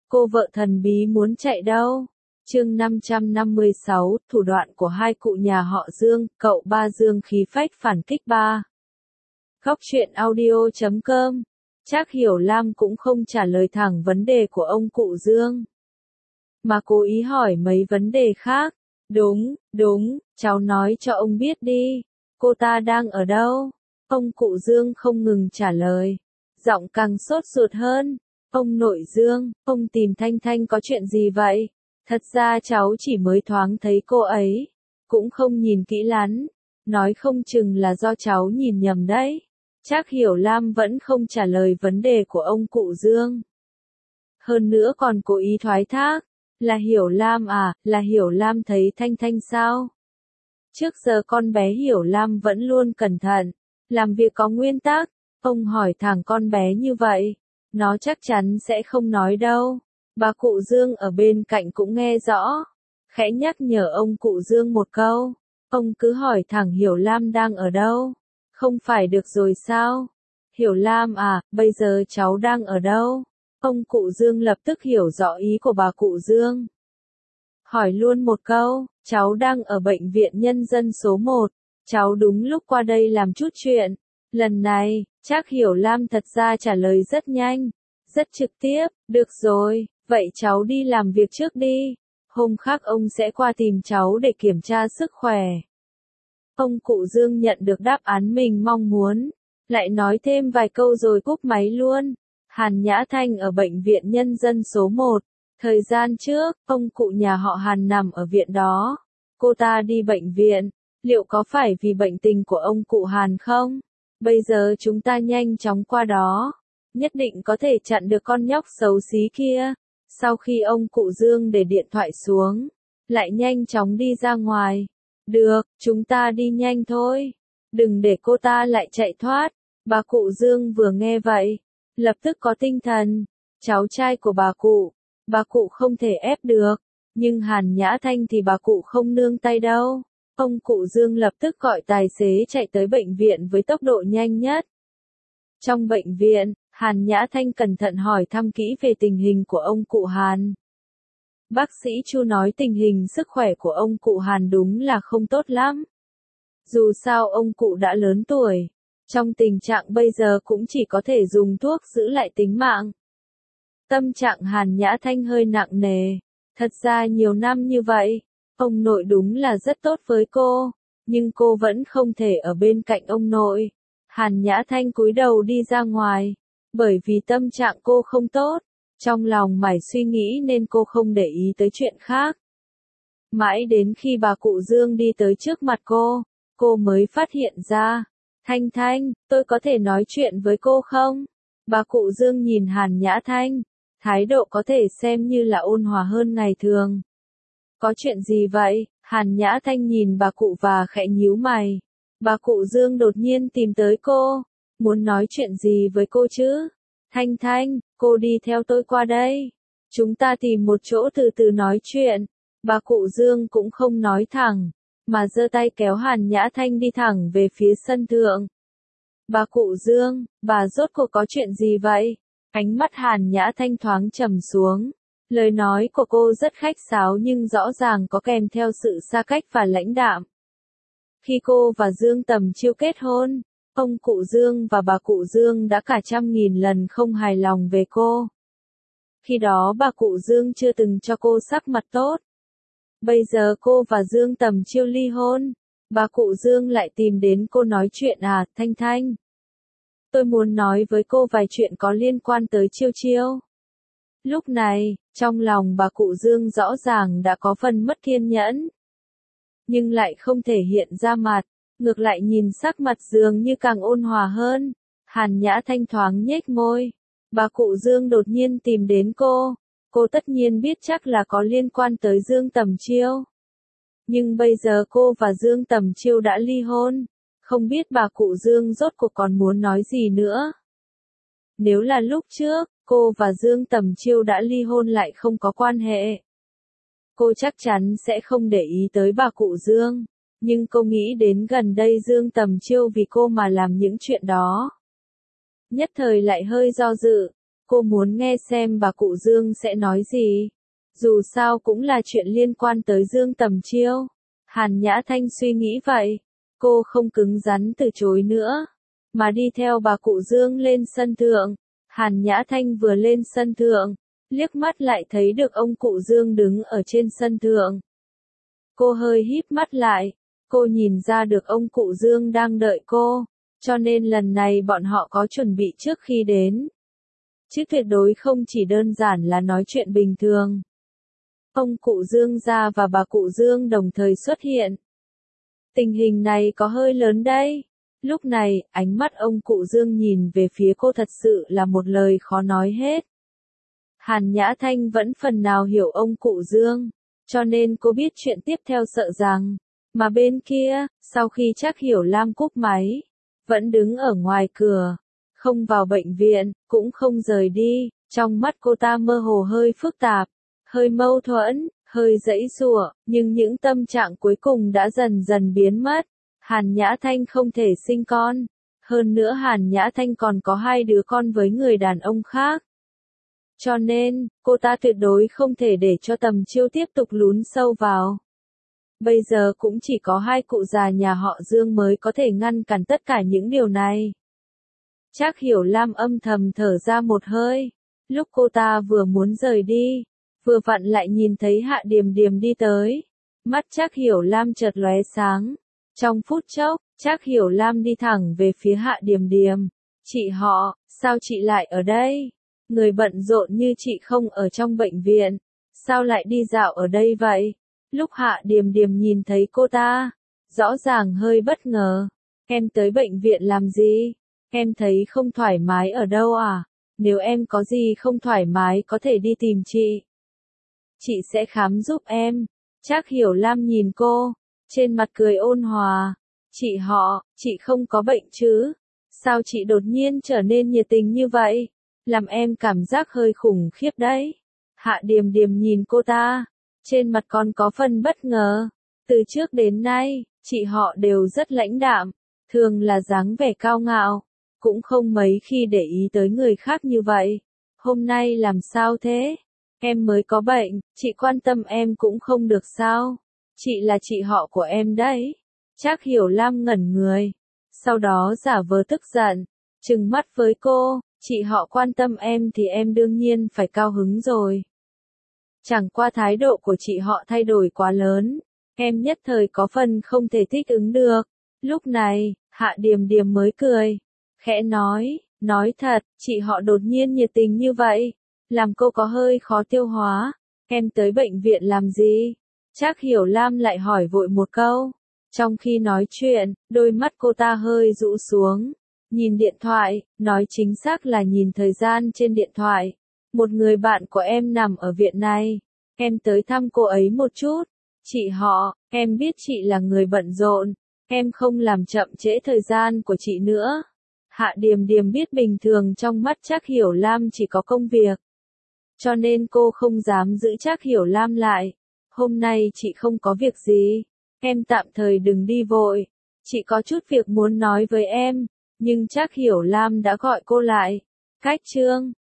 Cô vợ thần bí muốn chạy đâu? Chương 556, thủ đoạn của hai cụ nhà họ Dương, cậu ba Dương khí phách phản kích ba. Góc truyện audio.com. Trác Hiểu Lam cũng không trả lời thẳng vấn đề của ông cụ Dương, mà cố ý hỏi mấy vấn đề khác. Đúng, cháu nói cho ông biết đi, cô ta đang ở đâu? Ông cụ Dương không ngừng trả lời, giọng càng sốt ruột hơn. Ông nội Dương, ông tìm Thanh Thanh có chuyện gì vậy? Thật ra cháu chỉ mới thoáng thấy cô ấy, cũng không nhìn kỹ lắm, nói không chừng là do cháu nhìn nhầm đấy. Trác Hiểu Lam vẫn không trả lời vấn đề của ông cụ Dương. Hơn nữa còn cố ý thoái thác, là Hiểu Lam à, là Hiểu Lam thấy Thanh Thanh sao? Trước giờ con bé Hiểu Lam vẫn luôn cẩn thận, làm việc có nguyên tắc, ông hỏi thẳng con bé như vậy, nó chắc chắn sẽ không nói đâu. Bà cụ Dương ở bên cạnh cũng nghe rõ, khẽ nhắc nhở ông cụ Dương một câu, ông cứ hỏi thẳng Hiểu Lam đang ở đâu, không phải được rồi sao? Hiểu Lam à, bây giờ cháu đang ở đâu? Ông cụ Dương lập tức hiểu rõ ý của bà cụ Dương. Hỏi luôn một câu, cháu đang ở bệnh viện nhân dân số 1, cháu đúng lúc qua đây làm chút chuyện. Lần này, Trác Hiểu Lam thật ra trả lời rất nhanh, rất trực tiếp, được rồi, vậy cháu đi làm việc trước đi, hôm khác ông sẽ qua tìm cháu để kiểm tra sức khỏe. Ông cụ Dương nhận được đáp án mình mong muốn, lại nói thêm vài câu rồi cúp máy luôn. Hàn Nhã Thanh ở bệnh viện nhân dân số 1. Thời gian trước, ông cụ nhà họ Hàn nằm ở viện đó. Cô ta đi bệnh viện, liệu có phải vì bệnh tình của ông cụ Hàn không? Bây giờ chúng ta nhanh chóng qua đó, nhất định có thể chặn được con nhóc xấu xí kia. Sau khi ông cụ Dương để điện thoại xuống, lại nhanh chóng đi ra ngoài. Được, chúng ta đi nhanh thôi, đừng để cô ta lại chạy thoát. Bà cụ Dương vừa nghe vậy, lập tức có tinh thần, cháu trai của bà cụ không thể ép được, nhưng Hàn Nhã Thanh thì bà cụ không nương tay đâu. Ông cụ Dương lập tức gọi tài xế chạy tới bệnh viện với tốc độ nhanh nhất. Trong bệnh viện, Hàn Nhã Thanh cẩn thận hỏi thăm kỹ về tình hình của ông cụ Hàn. Bác sĩ Chu nói tình hình sức khỏe của ông cụ Hàn đúng là không tốt lắm. Dù sao ông cụ đã lớn tuổi, trong tình trạng bây giờ cũng chỉ có thể dùng thuốc giữ lại tính mạng. Tâm trạng Hàn Nhã Thanh hơi nặng nề, thật ra nhiều năm như vậy, ông nội đúng là rất tốt với cô, nhưng cô vẫn không thể ở bên cạnh ông nội. Hàn Nhã Thanh cúi đầu đi ra ngoài, bởi vì tâm trạng cô không tốt, trong lòng mải suy nghĩ nên cô không để ý tới chuyện khác. Mãi đến khi bà cụ Dương đi tới trước mặt cô mới phát hiện ra. Thanh Thanh, tôi có thể nói chuyện với cô không? Bà cụ Dương nhìn Hàn Nhã Thanh, thái độ có thể xem như là ôn hòa hơn ngày thường. Có chuyện gì vậy? Hàn Nhã Thanh nhìn bà cụ và khẽ nhíu mày. Bà cụ Dương đột nhiên tìm tới cô, muốn nói chuyện gì với cô chứ? Thanh Thanh, cô đi theo tôi qua đây. Chúng ta tìm một chỗ từ từ nói chuyện. Bà cụ Dương cũng không nói thẳng, mà giơ tay kéo Hàn Nhã Thanh đi thẳng về phía sân thượng. Bà cụ Dương, bà rốt cuộc có chuyện gì vậy? Ánh mắt Hàn Nhã Thanh thoáng trầm xuống. Lời nói của cô rất khách sáo nhưng rõ ràng có kèm theo sự xa cách và lãnh đạm. Khi cô và Dương Tầm Chiêu kết hôn, ông cụ Dương và bà cụ Dương đã cả 100.000 lần không hài lòng về cô. Khi đó bà cụ Dương chưa từng cho cô sắc mặt tốt. Bây giờ cô và Dương Tầm Chiêu ly hôn, bà cụ Dương lại tìm đến cô nói chuyện à, Thanh Thanh. Tôi muốn nói với cô vài chuyện có liên quan tới Chiêu Chiêu. Lúc này, trong lòng bà cụ Dương rõ ràng đã có phần mất kiên nhẫn, nhưng lại không thể hiện ra mặt, ngược lại nhìn sắc mặt dường như càng ôn hòa hơn. Hàn Nhã Thanh thoáng nhếch môi. Bà cụ Dương đột nhiên tìm đến cô tất nhiên biết chắc là có liên quan tới Dương Tầm Chiêu. Nhưng bây giờ cô và Dương Tầm Chiêu đã ly hôn, không biết bà cụ Dương rốt cuộc còn muốn nói gì nữa. Nếu là lúc trước, cô và Dương Tầm Chiêu đã ly hôn lại không có quan hệ, cô chắc chắn sẽ không để ý tới bà cụ Dương. Nhưng cô nghĩ đến gần đây Dương Tầm Chiêu vì cô mà làm những chuyện đó, nhất thời lại hơi do dự. cô muốn nghe xem bà cụ Dương sẽ nói gì. Dù sao cũng là chuyện liên quan tới Dương Tầm Chiêu. Hàn Nhã Thanh suy nghĩ vậy. Cô không cứng rắn từ chối nữa, mà đi theo bà cụ Dương lên sân thượng. Hàn Nhã Thanh vừa lên sân thượng, liếc mắt lại thấy được ông cụ Dương đứng ở trên sân thượng. Cô hơi híp mắt lại, cô nhìn ra được ông cụ Dương đang đợi cô, cho nên lần này bọn họ có chuẩn bị trước khi đến. Chứ tuyệt đối không chỉ đơn giản là nói chuyện bình thường. Ông cụ Dương gia và bà cụ Dương đồng thời xuất hiện. Tình hình này có hơi lớn đây. Lúc này, ánh mắt ông cụ Dương nhìn về phía cô thật sự là một lời khó nói hết. Hàn Nhã Thanh vẫn phần nào hiểu ông cụ Dương, cho nên cô biết chuyện tiếp theo sợ rằng, mà bên kia, sau khi Trác Hiểu Lam cúp máy, vẫn đứng ở ngoài cửa, không vào bệnh viện, cũng không rời đi, trong mắt cô ta mơ hồ hơi phức tạp, hơi mâu thuẫn, hơi giãy giụa, nhưng những tâm trạng cuối cùng đã dần dần biến mất. Hàn Nhã Thanh không thể sinh con, hơn nữa Hàn Nhã Thanh còn có 2 đứa con với người đàn ông khác. Cho nên, cô ta tuyệt đối không thể để cho Tầm Chiêu tiếp tục lún sâu vào. Bây giờ cũng chỉ có 2 cụ già nhà họ Dương mới có thể ngăn cản tất cả những điều này. Trác Hiểu Lam âm thầm thở ra một hơi, lúc cô ta vừa muốn rời đi, vừa vặn lại nhìn thấy Hạ Điềm Điềm đi tới. Mắt Trác Hiểu Lam chợt lóe sáng. Trong phút chốc, Trác Hiểu Lam đi thẳng về phía Hạ Điềm Điềm. Chị họ, sao chị lại ở đây? Người bận rộn như chị không ở trong bệnh viện, sao lại đi dạo ở đây vậy? Lúc Hạ Điềm Điềm nhìn thấy cô ta, rõ ràng hơi bất ngờ. Em tới bệnh viện làm gì? Em thấy không thoải mái ở đâu à? Nếu em có gì không thoải mái có thể đi tìm chị. Chị sẽ khám giúp em. Trác Hiểu Lam nhìn cô, trên mặt cười ôn hòa. Chị họ, chị không có bệnh chứ? Sao chị đột nhiên trở nên nhiệt tình như vậy? Làm em cảm giác hơi khủng khiếp đấy. Hạ Điềm Điềm nhìn cô ta, trên mặt còn có phần bất ngờ. Từ trước đến nay, chị họ đều rất lãnh đạm, thường là dáng vẻ cao ngạo, cũng không mấy khi để ý tới người khác như vậy. Hôm nay làm sao thế? Em mới có bệnh, chị quan tâm em cũng không được sao? Chị là chị họ của em đấy. Trác Hiểu Lam ngẩn người, sau đó giả vờ tức giận, trừng mắt với cô, chị họ quan tâm em thì em đương nhiên phải cao hứng rồi. Chẳng qua thái độ của chị họ thay đổi quá lớn, em nhất thời có phần không thể thích ứng được. Lúc này, Hạ Điềm Điềm mới cười, khẽ nói thật, chị họ đột nhiên nhiệt tình như vậy, làm cô có hơi khó tiêu hóa. Em tới bệnh viện làm gì? Trác Hiểu Lam lại hỏi vội một câu. Trong khi nói chuyện, đôi mắt cô ta hơi rũ xuống, nhìn điện thoại, nói chính xác là nhìn thời gian trên điện thoại. Một người bạn của em nằm ở viện này, em tới thăm cô ấy một chút. Chị họ, em biết chị là người bận rộn, em không làm chậm trễ thời gian của chị nữa. Hạ Điềm Điềm biết bình thường trong mắt Trác Hiểu Lam chỉ có công việc, cho nên cô không dám giữ Trác Hiểu Lam lại. Hôm nay chị không có việc gì, em tạm thời đừng đi vội, chị có chút việc muốn nói với em. Nhưng Trác Hiểu Lam đã gọi cô lại. Cách chương